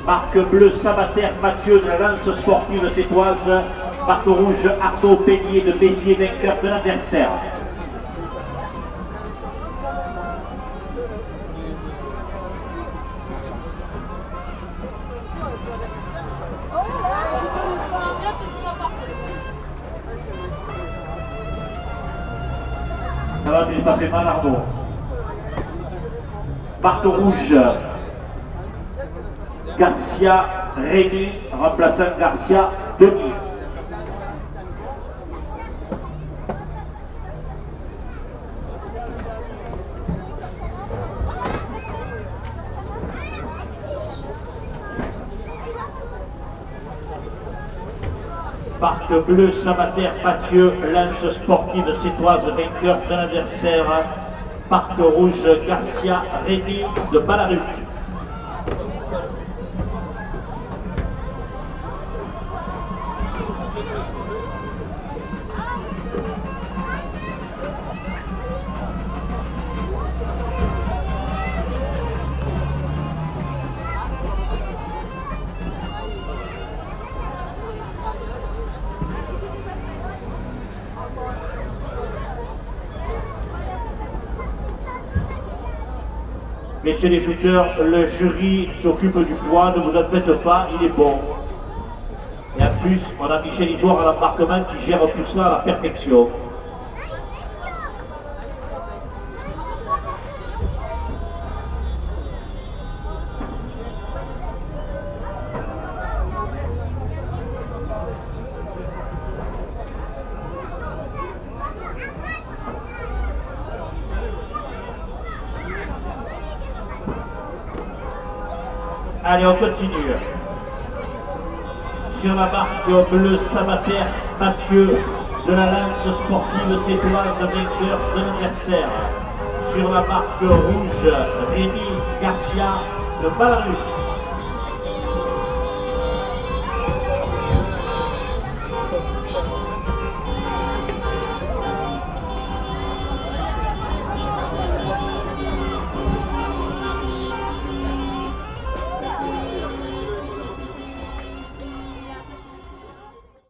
Marque bleue, Sabater Mathieu de la lance sportive sétoise. Marque rouge, Arnaud Peignier de Béziers, vainqueur de l'adversaire. Ça va, tu n'es pas fait mal, Arnaud. Marque rouge, Garcia Rémi, remplaçant Garcia Denis. Marque bleue, Sabater Mathieu, lance sportive sétoise, vainqueur de l'adversaire. Marque rouge, Garcia Rémi de Balaruc. Messieurs les shooters, le jury s'occupe du poids, ne vous en faites pas, il est bon. Et en plus, on a Michel Idoire à l'embarquement qui gère tout ça à la perfection. Allez, on continue. Sur la marque bleue, Sabater Mathieu de la lance sportive sétoise, vainqueur de l'adversaire. Sur la marque rouge, Rémi Garcia de Balarus.